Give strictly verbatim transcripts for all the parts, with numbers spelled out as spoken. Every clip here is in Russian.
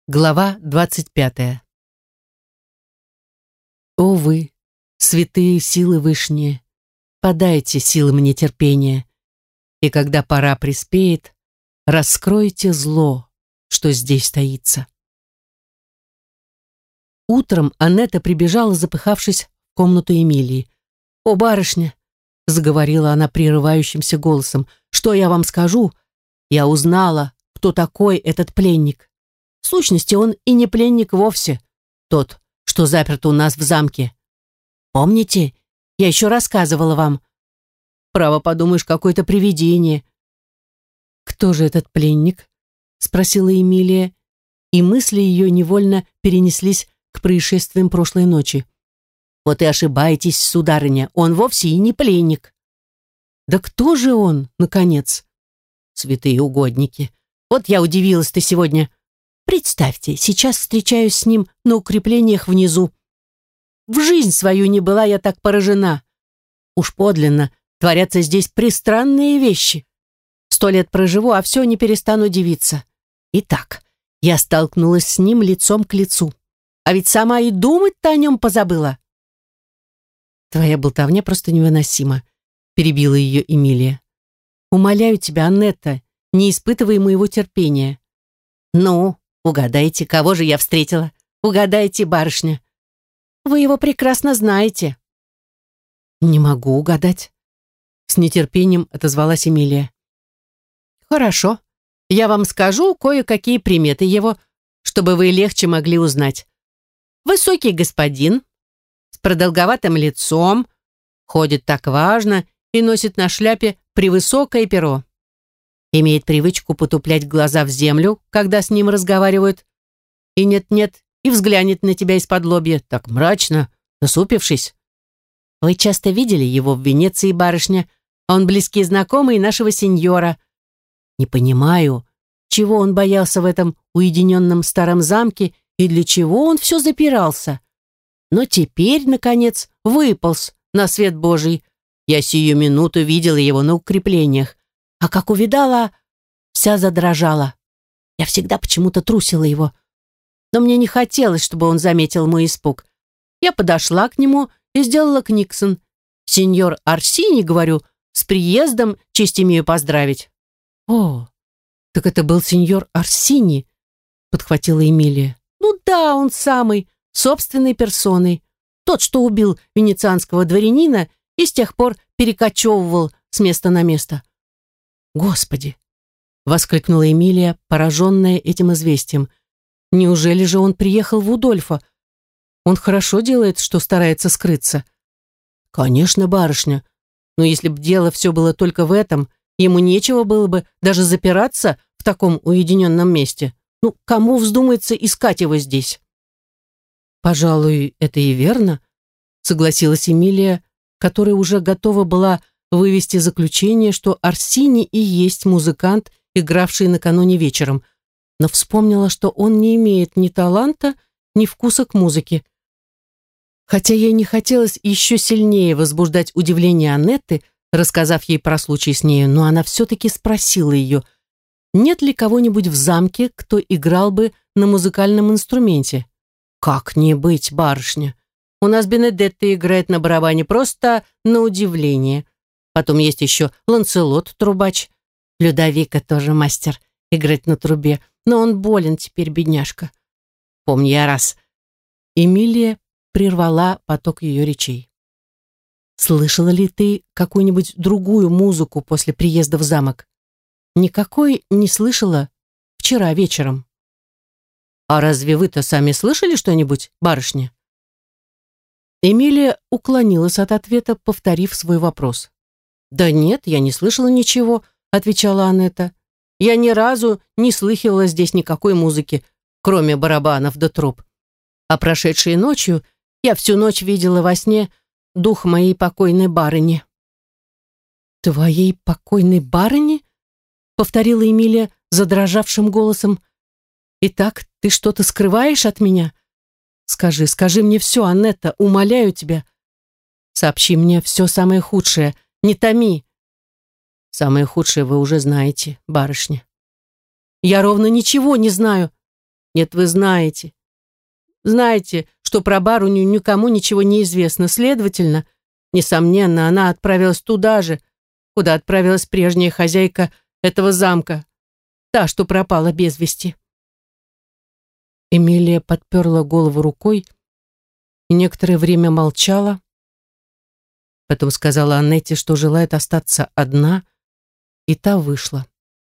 Глава двадцать пятая. О вы, святые силы вышние, подайте силы мне терпения, и когда пора приспеет, раскройте зло, что здесь таится. Утром Аннетта прибежала, запыхавшись, в комнату Эмилии. «О, барышня!» — заговорила она прерывающимся голосом. «Что я вам скажу? Я узнала, кто такой этот пленник. В сущности, он и не пленник вовсе, тот, что заперт у нас в замке. Помните, я еще рассказывала вам? Право, подумаешь, какое-то привидение». «Кто же этот пленник?» — спросила Эмилия, и мысли ее невольно перенеслись к происшествиям прошлой ночи. «Вот и ошибаетесь, сударыня, он вовсе и не пленник». «Да кто же он, наконец?» «Святые угодники, вот я удивилась-то сегодня. Представьте, сейчас встречаюсь с ним на укреплениях внизу. В жизнь свою не была я так поражена. Уж подлинно творятся здесь пристранные вещи. Сто лет проживу, а все не перестану дивиться. Итак, я столкнулась с ним лицом к лицу. А ведь сама и думать-то о нем позабыла». «Твоя болтовня просто невыносима», — перебила ее Эмилия. «Умоляю тебя, Аннетта, не испытывай моего терпения». «Ну, угадайте, кого же я встретила? Угадайте, барышня. Вы его прекрасно знаете». «Не могу угадать», — с нетерпением отозвалась Эмилия. «Хорошо, я вам скажу кое-какие приметы его, чтобы вы легче могли узнать. Высокий господин, с продолговатым лицом, ходит так важно и носит на шляпе превысокое перо. Имеет привычку потуплять глаза в землю, когда с ним разговаривают, и нет-нет, и взглянет на тебя из-под лобья, так мрачно, насупившись. Вы часто видели его в Венеции, барышня, он близкий знакомый нашего сеньора. Не понимаю, чего он боялся в этом уединенном старом замке и для чего он все запирался. Но теперь, наконец, выполз на свет Божий. Я сию минуту видела его на укреплениях, а как увидала, вся задрожала. Я всегда почему-то трусила его. Но мне не хотелось, чтобы он заметил мой испуг. Я подошла к нему и сделала книксон. «Сеньор Арсини, говорю, с приездом честь имею поздравить». «О, так это был сеньор Арсини», — подхватила Эмилия. «Ну да, он самый, собственной персоной. Тот, что убил венецианского дворянина и с тех пор перекочевывал с места на место». «Господи!» — воскликнула Эмилия, пораженная этим известием. «Неужели же он приехал в Удольфо? Он хорошо делает, что старается скрыться». «Конечно, барышня, но если б дело все было только в этом, ему нечего было бы даже запираться в таком уединенном месте. Ну, кому вздумается искать его здесь?» «Пожалуй, это и верно», — согласилась Эмилия, которая уже готова была вывести заключение, что Арсини и есть музыкант, игравший накануне вечером, но вспомнила, что он не имеет ни таланта, ни вкуса к музыке. Хотя ей не хотелось еще сильнее возбуждать удивление Аннетты, рассказав ей про случай с нею, но она все-таки спросила ее, нет ли кого-нибудь в замке, кто играл бы на музыкальном инструменте. «Как не быть, барышня? У нас Бенедетта играет на барабане просто на удивление. Потом есть еще Ланселот, трубач. Людовика тоже мастер играть на трубе, но он болен теперь, бедняжка. Помню я раз». Эмилия прервала поток ее речей. «Слышала ли ты какую-нибудь другую музыку после приезда в замок?» «Никакой не слышала вчера вечером». «А разве вы-то сами слышали что-нибудь, барышня?» Эмилия уклонилась от ответа, повторив свой вопрос. «Да нет, я не слышала ничего», — отвечала Аннетта. «Я ни разу не слыхивала здесь никакой музыки, кроме барабанов да труб. А прошедшей ночью я всю ночь видела во сне дух моей покойной барыни». «Твоей покойной барыни?» — повторила Эмилия задрожавшим голосом. «Итак, ты что-то скрываешь от меня? Скажи, скажи мне все, Аннетта, умоляю тебя. Сообщи мне все самое худшее, не томи». «Самое худшее вы уже знаете, барышня». «Я ровно ничего не знаю». Нет, вы знаете. Знаете, что про барыню никому ничего не известно. Следовательно, несомненно, она отправилась туда же, куда отправилась прежняя хозяйка этого замка, та, что пропала без вести. Эмилия подперла голову рукой и некоторое время молчала. Потом сказала Аннете, что желает остаться одна, и та вышла.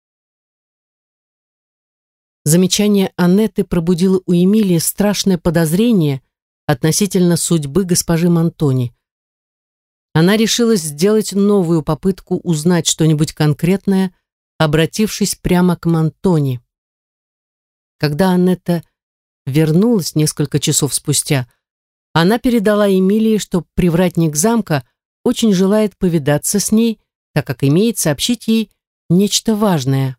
Замечание Аннеты пробудило у Эмилии страшное подозрение относительно судьбы госпожи Монтони. Она решилась сделать новую попытку узнать что-нибудь конкретное, обратившись прямо к Монтони. Когда Аннета вернулась несколько часов спустя, она передала Эмилии, что привратник замка очень желает повидаться с ней, так как имеет сообщить ей нечто важное.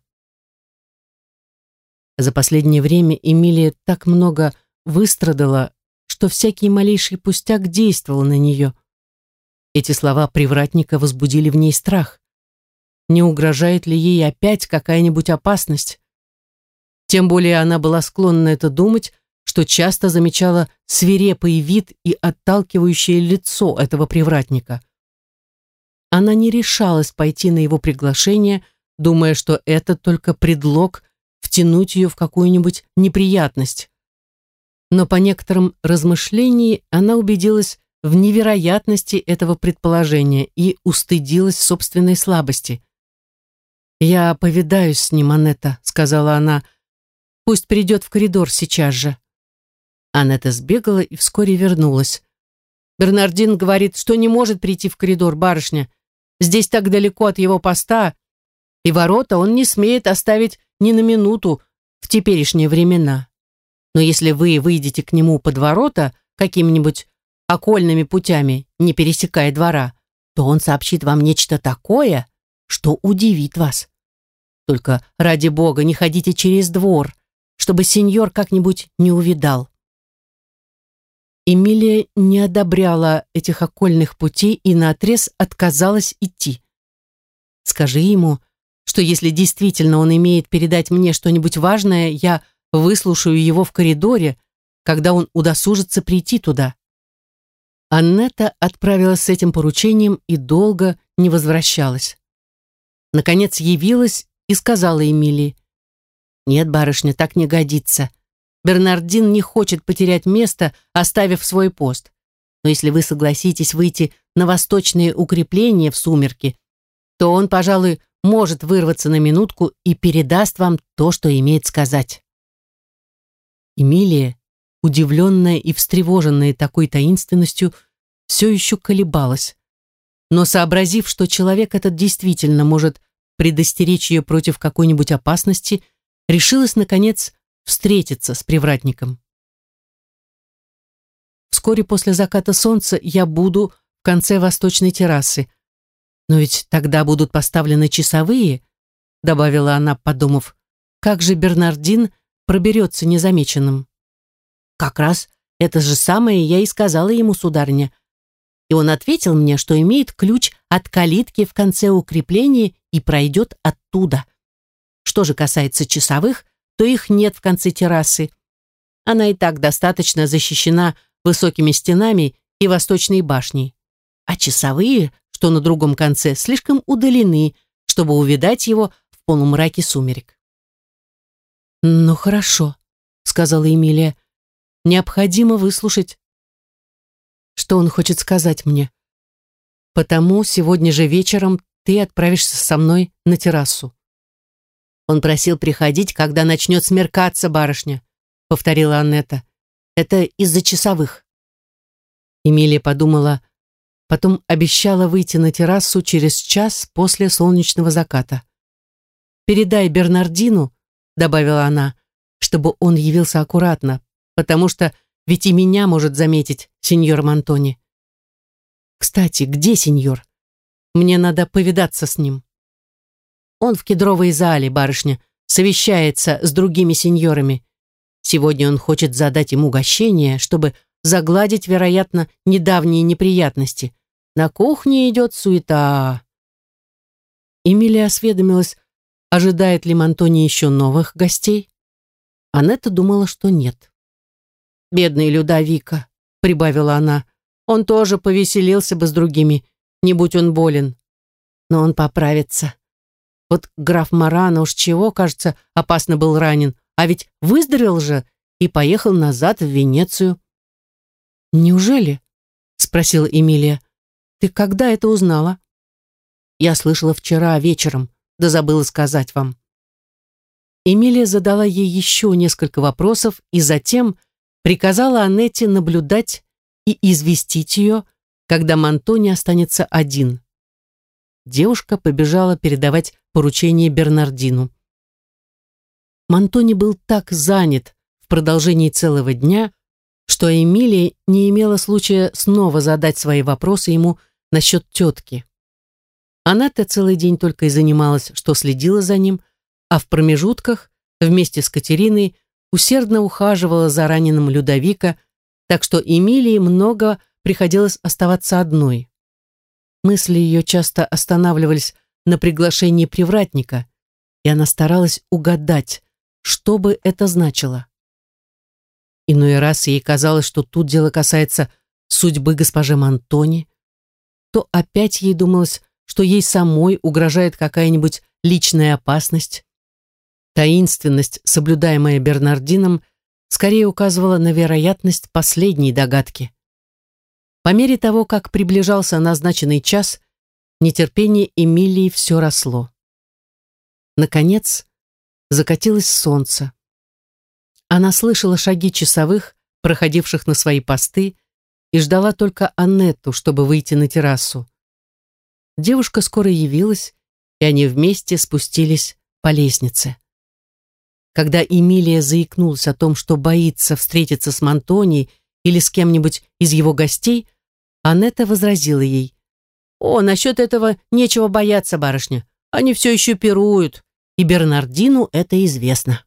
За последнее время Эмилия так много выстрадала, что всякий малейший пустяк действовал на нее. Эти слова привратника возбудили в ней страх. Не угрожает ли ей опять какая-нибудь опасность? Тем более она была склонна это думать, что часто замечала свирепый вид и отталкивающее лицо этого привратника. Она не решалась пойти на его приглашение, думая, что это только предлог втянуть ее в какую-нибудь неприятность. Но по некоторым размышлениям она убедилась в невероятности этого предположения и устыдилась собственной слабости. «Я повидаюсь с ним, Аннета», — сказала она. «Пусть придет в коридор сейчас же». Аннета сбегала и вскоре вернулась. «Бернардин говорит, что не может прийти в коридор, барышня. Здесь так далеко от его поста, и ворота он не смеет оставить ни на минуту в теперешние времена. Но если вы выйдете к нему под ворота какими-нибудь окольными путями, не пересекая двора, то он сообщит вам нечто такое, что удивит вас. Только, ради бога, не ходите через двор, чтобы сеньор как-нибудь не увидал». Эмилия не одобряла этих окольных путей и наотрез отказалась идти. «Скажи ему, что если действительно он имеет передать мне что-нибудь важное, я выслушаю его в коридоре, когда он удосужится прийти туда». Аннета отправилась с этим поручением и долго не возвращалась. Наконец явилась и сказала Эмилии: «Нет, барышня, так не годится. Бернардин не хочет потерять место, оставив свой пост. Но если вы согласитесь выйти на восточные укрепления в сумерки, то он, пожалуй, может вырваться на минутку и передаст вам то, что имеет сказать». Эмилия, удивленная и встревоженная такой таинственностью, все еще колебалась. Но, сообразив, что человек этот действительно может предостеречь ее против какой-нибудь опасности, решилась, наконец, встретиться с привратником. «Вскоре после заката солнца я буду в конце восточной террасы. Но ведь тогда будут поставлены часовые», добавила она, подумав, «как же Бернардин проберется незамеченным?» «Как раз это же самое я и сказала ему, сударыня. И он ответил мне, что имеет ключ от калитки в конце укрепления и пройдет оттуда. Что же касается часовых, то их нет в конце террасы. Она и так достаточно защищена высокими стенами и восточной башней. А часовые, что на другом конце, слишком удалены, чтобы увидать его в полумраке сумерек». «Ну хорошо», — сказала Эмилия. «Необходимо выслушать, что он хочет сказать мне. Потому сегодня же вечером ты отправишься со мной на террасу». «Он просил приходить, когда начнет смеркаться, барышня», — повторила Аннета. «Это из-за часовых». Эмилия подумала, потом обещала выйти на террасу через час после солнечного заката. «Передай Бернардину», — добавила она, «чтобы он явился аккуратно, потому что ведь и меня может заметить сеньор Монтони. Кстати, где сеньор? Мне надо повидаться с ним». «Он в кедровой зале, барышня, совещается с другими сеньорами. Сегодня он хочет задать им угощение, чтобы загладить, вероятно, недавние неприятности. На кухне идет суета». Эмилия осведомилась, ожидает ли Монтони еще новых гостей. Анетта думала, что нет. «Бедный Людовика», — прибавила она, — «он тоже повеселился бы с другими, не будь он болен. Но он поправится. Вот граф Марано уж чего, кажется, опасно был ранен, а ведь выздоровел же и поехал назад в Венецию». «Неужели?» — спросила Эмилия. «Ты когда это узнала?» «Я слышала вчера вечером, да забыла сказать вам». Эмилия задала ей еще несколько вопросов и затем приказала Анетте наблюдать и известить ее, когда Монтони останется один. Девушка побежала передавать поручение Бернардину. Монтони был так занят в продолжении целого дня, что Эмилия не имела случая снова задать свои вопросы ему насчет тетки. Она-то целый день только и занималась, что следила за ним, а в промежутках вместе с Катериной усердно ухаживала за раненым Людовика, так что Эмилии много приходилось оставаться одной. Мысли ее часто останавливались на приглашении привратника, и она старалась угадать, что бы это значило. Иной раз ей казалось, что тут дело касается судьбы госпожи Монтони, то опять ей думалось, что ей самой угрожает какая-нибудь личная опасность. Таинственность, соблюдаемая Бернардином, скорее указывала на вероятность последней догадки. По мере того, как приближался назначенный час, нетерпение Эмилии все росло. Наконец, закатилось солнце. Она слышала шаги часовых, проходивших на свои посты, и ждала только Аннетту, чтобы выйти на террасу. Девушка скоро явилась, и они вместе спустились по лестнице. Когда Эмилия заикнулась о том, что боится встретиться с Монтони или с кем-нибудь из его гостей, Аннетта возразила ей: «О, насчет этого нечего бояться, барышня. Они все еще пируют, и Бернардину это известно».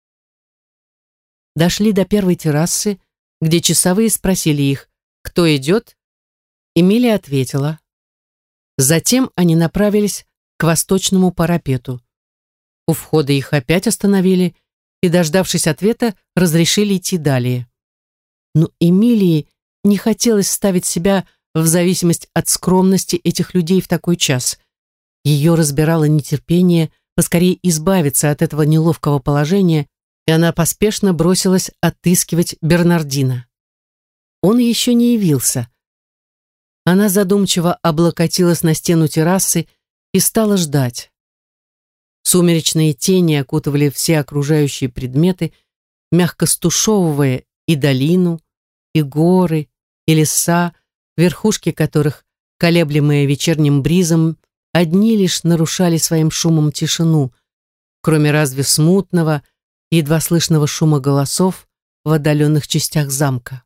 Дошли до первой террасы, где часовые спросили их, кто идет. Эмилия ответила. Затем они направились к восточному парапету. У входа их опять остановили и, дождавшись ответа, разрешили идти далее. Но Эмилии не хотелось ставить себя в зависимость от скромности этих людей в такой час. Ее разбирало нетерпение поскорее избавиться от этого неловкого положения, и она поспешно бросилась отыскивать Бернардина. Он еще не явился. Она задумчиво облокотилась на стену террасы и стала ждать. Сумеречные тени окутывали все окружающие предметы, мягко стушевывая и долину, и горы, и леса, верхушки которых, колеблемые вечерним бризом, одни лишь нарушали своим шумом тишину, кроме разве смутного, едва слышного шума голосов в отдаленных частях замка.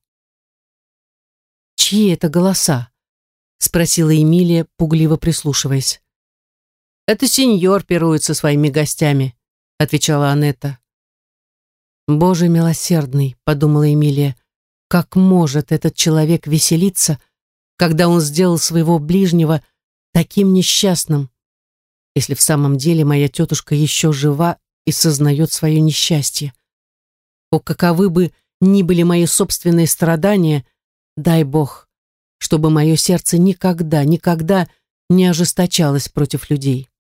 «Чьи это голоса?» — спросила Эмилия, пугливо прислушиваясь. «Это сеньор пирует со своими гостями», — отвечала Анетта. «Боже милосердный», — подумала Эмилия, — «как может этот человек веселиться, когда он сделал своего ближнего таким несчастным, если в самом деле моя тетушка еще жива и сознает свое несчастье? О, каковы бы ни были мои собственные страдания, дай Бог, чтобы мое сердце никогда, никогда не ожесточалось против людей».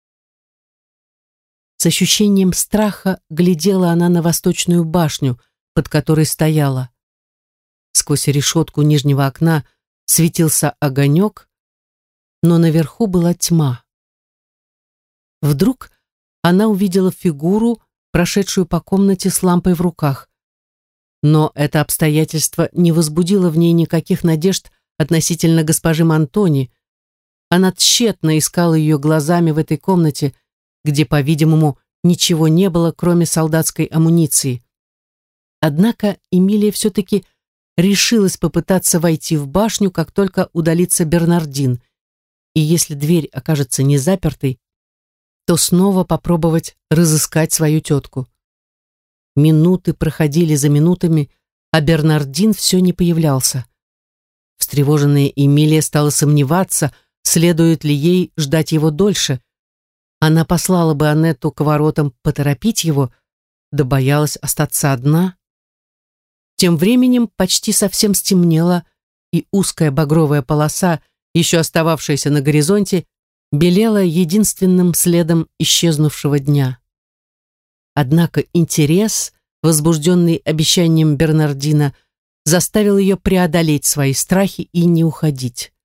С ощущением страха глядела она на восточную башню, под которой стояла. Сквозь решетку нижнего окна светился огонек, но наверху была тьма. Вдруг она увидела фигуру, прошедшую по комнате с лампой в руках. Но это обстоятельство не возбудило в ней никаких надежд относительно госпожи Монтони. Она тщетно искала ее глазами в этой комнате, где, по-видимому, ничего не было, кроме солдатской амуниции. Однако Эмилия все-таки решилась попытаться войти в башню, как только удалится Бернардин, и если дверь окажется не запертой, то снова попробовать разыскать свою тетку. Минуты проходили за минутами, а Бернардин все не появлялся. Встревоженная Эмилия стала сомневаться, следует ли ей ждать его дольше. Она послала бы Аннетту к воротам поторопить его, да боялась остаться одна. Тем временем почти совсем стемнело, и узкая багровая полоса, еще остававшаяся на горизонте, белела единственным следом исчезнувшего дня. Однако интерес, возбужденный обещанием Бернардина, заставил ее преодолеть свои страхи и не уходить.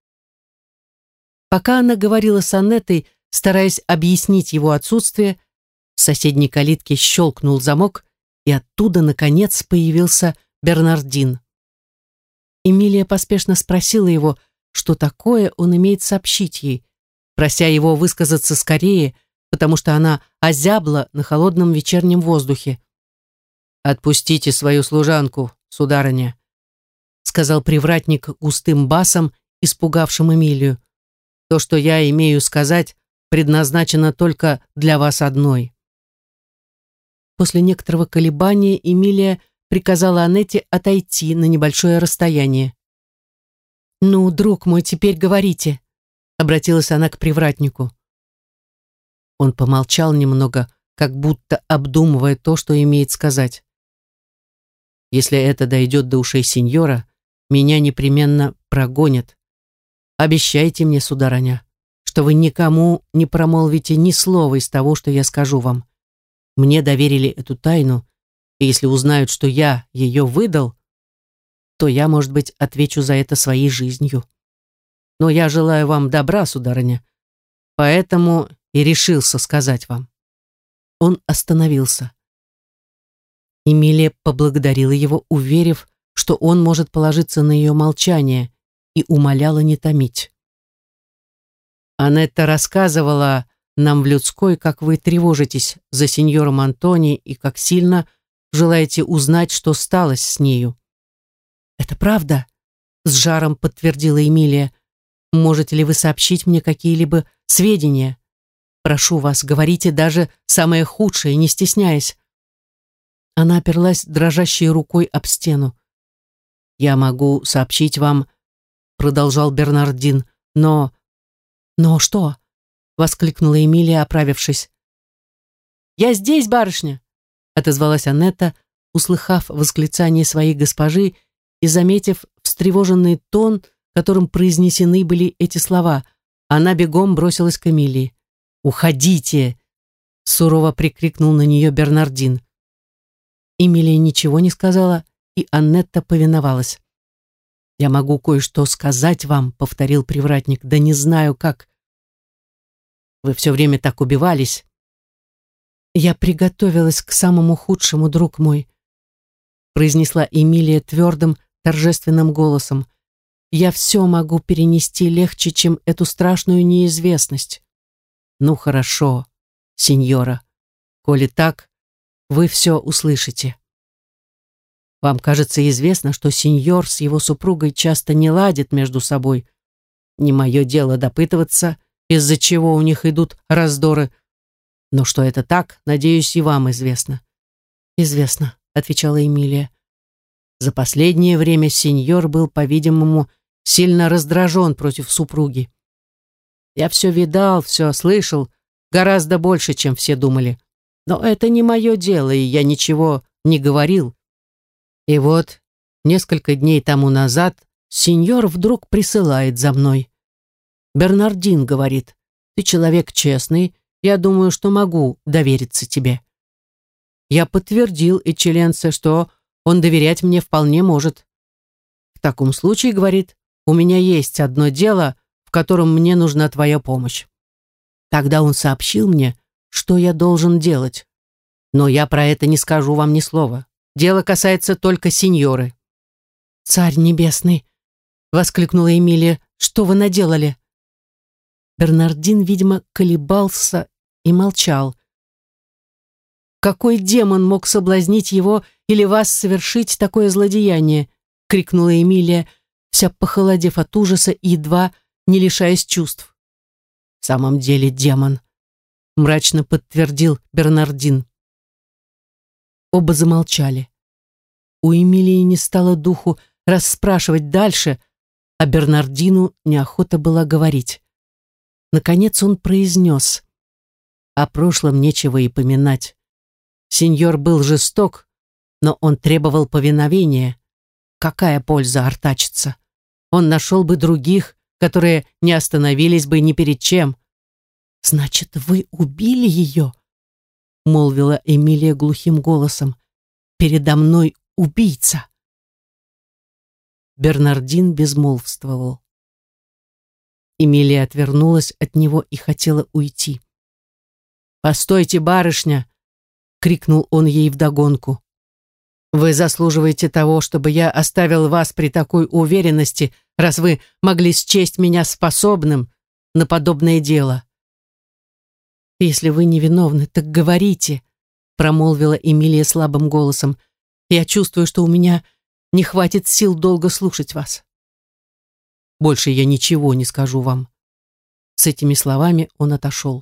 Пока она говорила с Аннетой, стараясь объяснить его отсутствие, в соседней калитке щелкнул замок, и оттуда, наконец, появился Бернардин. Эмилия поспешно спросила его, что такое он имеет сообщить ей, прося его высказаться скорее, потому что она озябла на холодном вечернем воздухе. «Отпустите свою служанку, сударыня», сказал привратник густым басом, испугавшим Эмилию. «То, что я имею сказать, предназначено только для вас одной». После некоторого колебания Эмилия приказала Аннете отойти на небольшое расстояние. «Ну, друг мой, теперь говорите», — обратилась она к привратнику. Он помолчал немного, как будто обдумывая то, что имеет сказать. «Если это дойдет до ушей сеньора, меня непременно прогонят. Обещайте мне, сударыня, что вы никому не промолвите ни слова из того, что я скажу вам. Мне доверили эту тайну, и если узнают, что я ее выдал, то я, может быть, отвечу за это своей жизнью. Но я желаю вам добра, сударыня, поэтому и решился сказать вам». Он остановился. Эмилия поблагодарила его, уверив, что он может положиться на ее молчание, и умоляла не томить. «Аннетта рассказывала нам в людской, как вы тревожитесь за сеньором Антони и как сильно желаете узнать, что сталось с нею». «Это правда?» — с жаром подтвердила Эмилия. «Можете ли вы сообщить мне какие-либо сведения? Прошу вас, говорите даже самое худшее, не стесняясь». Она оперлась дрожащей рукой об стену. «Я могу сообщить вам», — продолжал Бернардин, — «но...» «Но что?» — воскликнула Эмилия, оправившись. «Я здесь, барышня!» — отозвалась Аннетта, услыхав восклицание своей госпожи и заметив встревоженный тон, которым произнесены были эти слова. Она бегом бросилась к Эмилии. «Уходите!» — сурово прикрикнул на нее Бернардин. Эмилия ничего не сказала, и Аннетта повиновалась. «Я могу кое-что сказать вам», — повторил привратник, — «да не знаю как. Вы все время так убивались». «Я приготовилась к самому худшему, друг мой», — произнесла Эмилия твердым, торжественным голосом. «Я все могу перенести легче, чем эту страшную неизвестность». «Ну хорошо, сеньора, коли так, вы все услышите. Вам, кажется, известно, что сеньор с его супругой часто не ладят между собой. Не мое дело допытываться, из-за чего у них идут раздоры. Но что это так, надеюсь, и вам известно». «Известно», — отвечала Эмилия. За последнее время сеньор был, по-видимому, сильно раздражен против супруги. Я все видал, все слышал, гораздо больше, чем все думали. Но это не мое дело, и я ничего не говорил. И вот, несколько дней тому назад, сеньор вдруг присылает за мной. «Бернардин, — говорит, — ты человек честный, я думаю, что могу довериться тебе». Я подтвердил Эчеленце, что он доверять мне вполне может. «В таком случае, — говорит, — у меня есть одно дело, в котором мне нужна твоя помощь». Тогда он сообщил мне, что я должен делать. Но я про это не скажу вам ни слова. Дело касается только сеньоры. «Царь небесный!» — воскликнула Эмилия. «Что вы наделали?» Бернардин, видимо, колебался и молчал. «Какой демон мог соблазнить его или вас совершить такое злодеяние?» — крикнула Эмилия, вся похолодев от ужаса и едва не лишаясь чувств. «В самом деле демон», — мрачно подтвердил Бернардин. Оба замолчали. У Эмилии не стало духу расспрашивать дальше, а Бернардину неохота было говорить. Наконец он произнес: «О прошлом нечего и поминать. Сеньор был жесток, но он требовал повиновения. Какая польза артачиться? Он нашел бы других, которые не остановились бы ни перед чем. «Значит, вы убили ее?» — молвила Эмилия глухим голосом. «Передо мной убийца!» Бернардин безмолвствовал. Эмилия отвернулась от него и хотела уйти. «Постойте, барышня!» — крикнул он ей вдогонку. «Вы заслуживаете того, чтобы я оставил вас при такой уверенности, раз вы могли счесть меня способным на подобное дело». «Если вы невиновны, так говорите», — промолвила Эмилия слабым голосом. «Я чувствую, что у меня не хватит сил долго слушать вас». «Больше я ничего не скажу вам». С этими словами он отошел.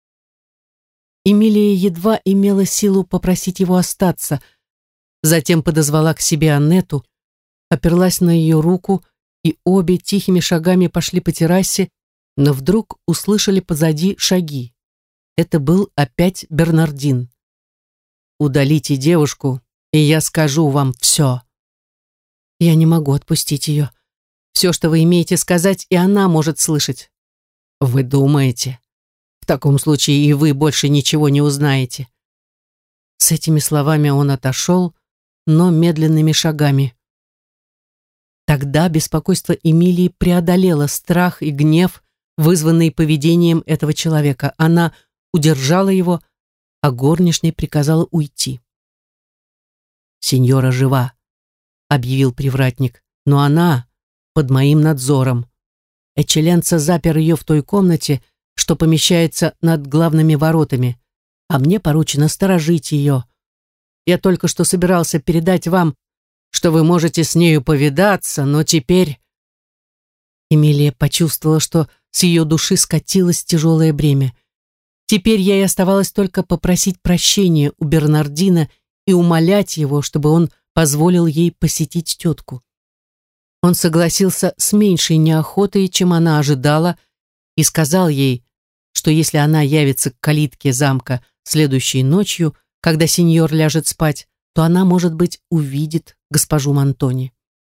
Эмилия едва имела силу попросить его остаться, затем подозвала к себе Аннету, оперлась на ее руку, и обе тихими шагами пошли по террасе, но вдруг услышали позади шаги. Это был опять Бернардин. «Удалите девушку, и я скажу вам все». «Я не могу отпустить ее. Все, что вы имеете сказать, и она может слышать». «Вы думаете? В таком случае и вы больше ничего не узнаете». С этими словами он отошел, но медленными шагами. Тогда беспокойство Эмилии преодолело страх и гнев, вызванный поведением этого человека. Она удержала его, а горничной приказала уйти. «Сеньора жива», — объявил привратник, — «но она под моим надзором. Эчеленца запер ее в той комнате, что помещается над главными воротами, а мне поручено сторожить ее. Я только что собирался передать вам, что вы можете с нею повидаться, но теперь...» Эмилия почувствовала, что с ее души скатилось тяжелое бремя. Теперь ей оставалось только попросить прощения у Бернардина и умолять его, чтобы он позволил ей посетить тетку. Он согласился с меньшей неохотой, чем она ожидала, и сказал ей, что если она явится к калитке замка следующей ночью, когда сеньор ляжет спать, то она, может быть, увидит госпожу Монтони.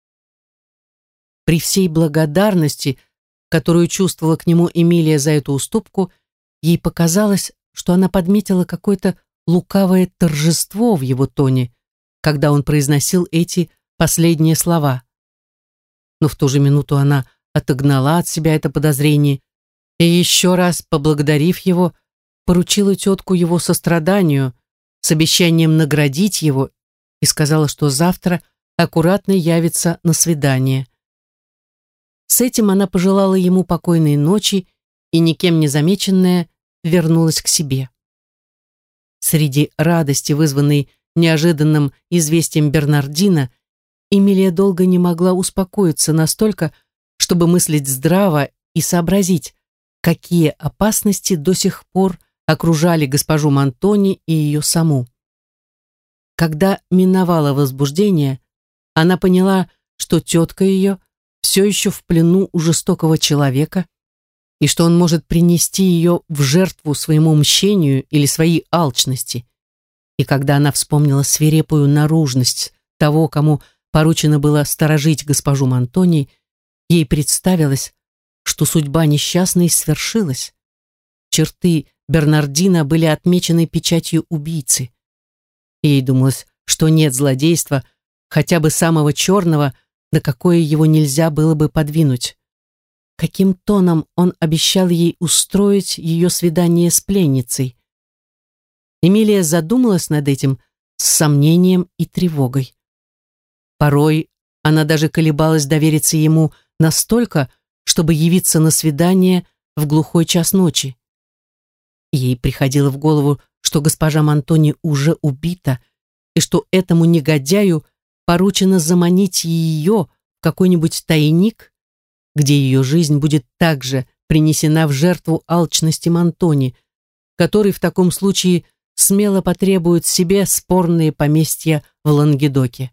При всей благодарности, которую чувствовала к нему Эмилия за эту уступку, ей показалось, что она подметила какое-то лукавое торжество в его тоне, когда он произносил эти последние слова. Но в ту же минуту она отогнала от себя это подозрение и, еще раз поблагодарив его, поручила тетку его состраданию с обещанием наградить его и сказала, что завтра аккуратно явится на свидание. С этим она пожелала ему покойной ночи и, никем не замеченная, вернулась к себе. Среди радости, вызванной неожиданным известием Бернардина, Эмилия долго не могла успокоиться настолько, чтобы мыслить здраво и сообразить, какие опасности до сих пор окружали госпожу Монтони и ее саму. Когда миновало возбуждение, она поняла, что тетка ее все еще в плену у жестокого человека, и что он может принести ее в жертву своему мщению или своей алчности. И когда она вспомнила свирепую наружность того, кому поручено было сторожить госпожу Монтони, ей представилось, что судьба несчастной свершилась. Черты Бернардина были отмечены печатью убийцы. Ей думалось, что нет злодейства, хотя бы самого черного, на какое его нельзя было бы подвинуть. Каким тоном он обещал ей устроить ее свидание с пленницей. Эмилия задумалась над этим с сомнением и тревогой. Порой она даже колебалась довериться ему настолько, чтобы явиться на свидание в глухой час ночи. Ей приходило в голову, что госпожа Монтони уже убита, и что этому негодяю поручено заманить ее в какой-нибудь тайник, где ее жизнь будет также принесена в жертву алчности Монтони, который в таком случае смело потребует себе спорные поместья в Лангедоке.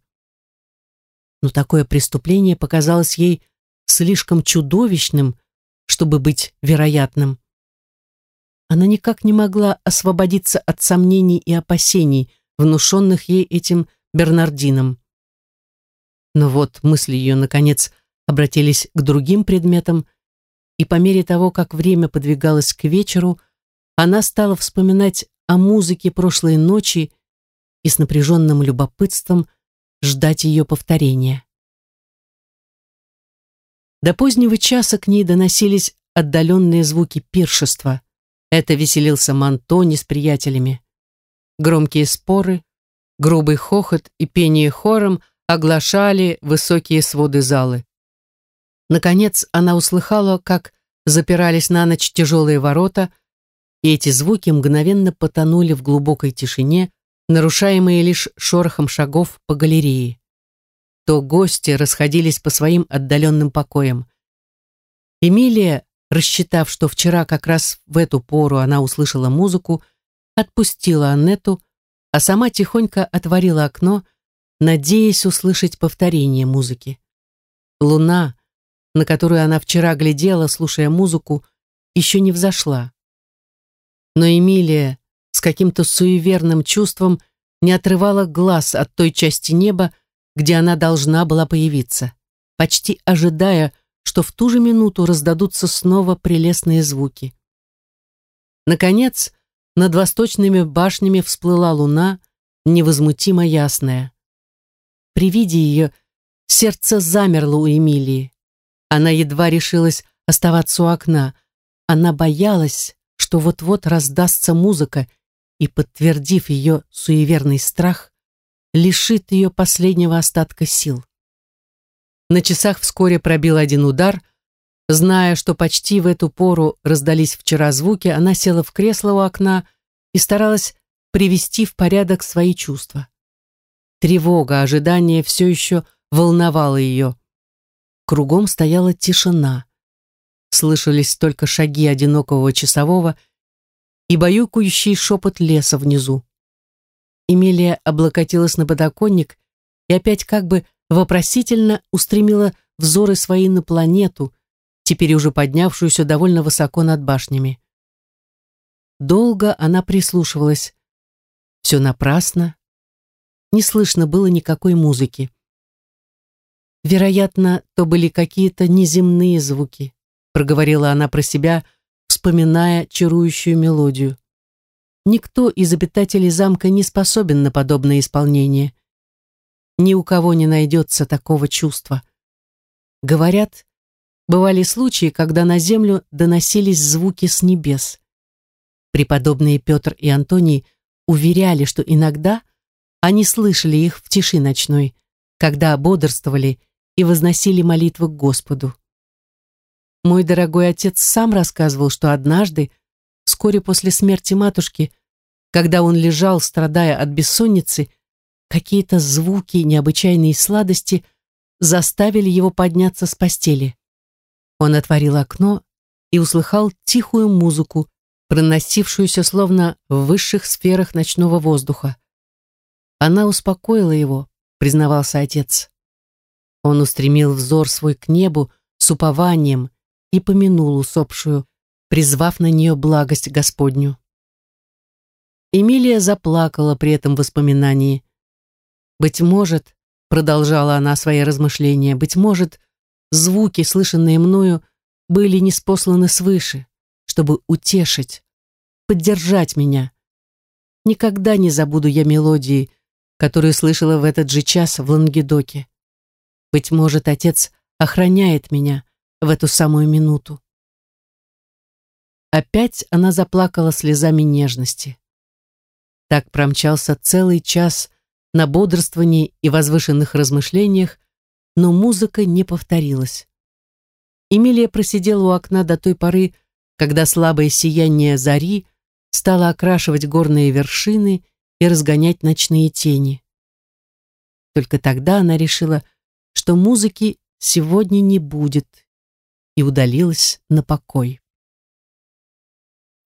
Но такое преступление показалось ей слишком чудовищным, чтобы быть вероятным. Она никак не могла освободиться от сомнений и опасений, внушенных ей этим Бернардином. Но вот мысли ее, наконец, обратились к другим предметам, и по мере того, как время подвигалось к вечеру, она стала вспоминать о музыке прошлой ночи и с напряженным любопытством ждать ее повторения. До позднего часа к ней доносились отдаленные звуки пиршества. Это веселился Монтони с приятелями. Громкие споры, грубый хохот и пение хором оглашали высокие своды залы. Наконец она услыхала, как запирались на ночь тяжелые ворота, и эти звуки мгновенно потонули в глубокой тишине, нарушаемые лишь шорохом шагов по галерее. То гости расходились по своим отдаленным покоям. Эмилия, рассчитав, что вчера как раз в эту пору она услышала музыку, отпустила Аннету, а сама тихонько отворила окно, надеясь услышать повторение музыки. Луна, на которую она вчера глядела, слушая музыку, еще не взошла. Но Эмилия с каким-то суеверным чувством не отрывала глаз от той части неба, где она должна была появиться, почти ожидая, что в ту же минуту раздадутся снова прелестные звуки. Наконец, над восточными башнями всплыла луна, невозмутимо ясная. При виде ее сердце замерло у Эмилии. Она едва решилась оставаться у окна. Она боялась, что вот-вот раздастся музыка, и, подтвердив ее суеверный страх, лишит ее последнего остатка сил. На часах вскоре пробил один удар. Зная, что почти в эту пору раздались вчера звуки, она села в кресло у окна и старалась привести в порядок свои чувства. Тревога, ожидание все еще волновало ее. Кругом стояла тишина. Слышались только шаги одинокого часового и баюкающий шепот леса внизу. Эмилия облокотилась на подоконник и опять как бы вопросительно устремила взоры свои на планету, теперь уже поднявшуюся довольно высоко над башнями. Долго она прислушивалась. Все напрасно. Не слышно было никакой музыки. Вероятно, то были какие-то неземные звуки, проговорила она про себя, вспоминая чарующую мелодию. Никто из обитателей замка не способен на подобное исполнение. Ни у кого не найдется такого чувства. Говорят, бывали случаи, когда на землю доносились звуки с небес. Преподобные Петр и Антоний уверяли, что иногда они слышали их в тиши ночной, когда бодрствовали и возносили молитвы к Господу. Мой дорогой отец сам рассказывал, что однажды, вскоре после смерти матушки, когда он лежал, страдая от бессонницы, какие-то звуки необычайной сладости заставили его подняться с постели. Он отворил окно и услыхал тихую музыку, проносившуюся словно в высших сферах ночного воздуха. Она успокоила его, признавался отец. Он устремил взор свой к небу с упованием и помянул усопшую, призвав на нее благость Господню. Эмилия заплакала при этом воспоминании. «Быть может, — продолжала она свои размышления, — быть может, звуки, слышанные мною, были ниспосланы свыше, чтобы утешить, поддержать меня. Никогда не забуду я мелодии, которую слышала в этот же час в Лангедоке. Быть может, Отец охраняет меня в эту самую минуту». Опять она заплакала слезами нежности. Так промчался целый час на бодрствовании и возвышенных размышлениях, но музыка не повторилась. Эмилия просидела у окна до той поры, когда слабое сияние зари стало окрашивать горные вершины и разгонять ночные тени. Только тогда она решила, что музыки сегодня не будет, и удалилась на покой.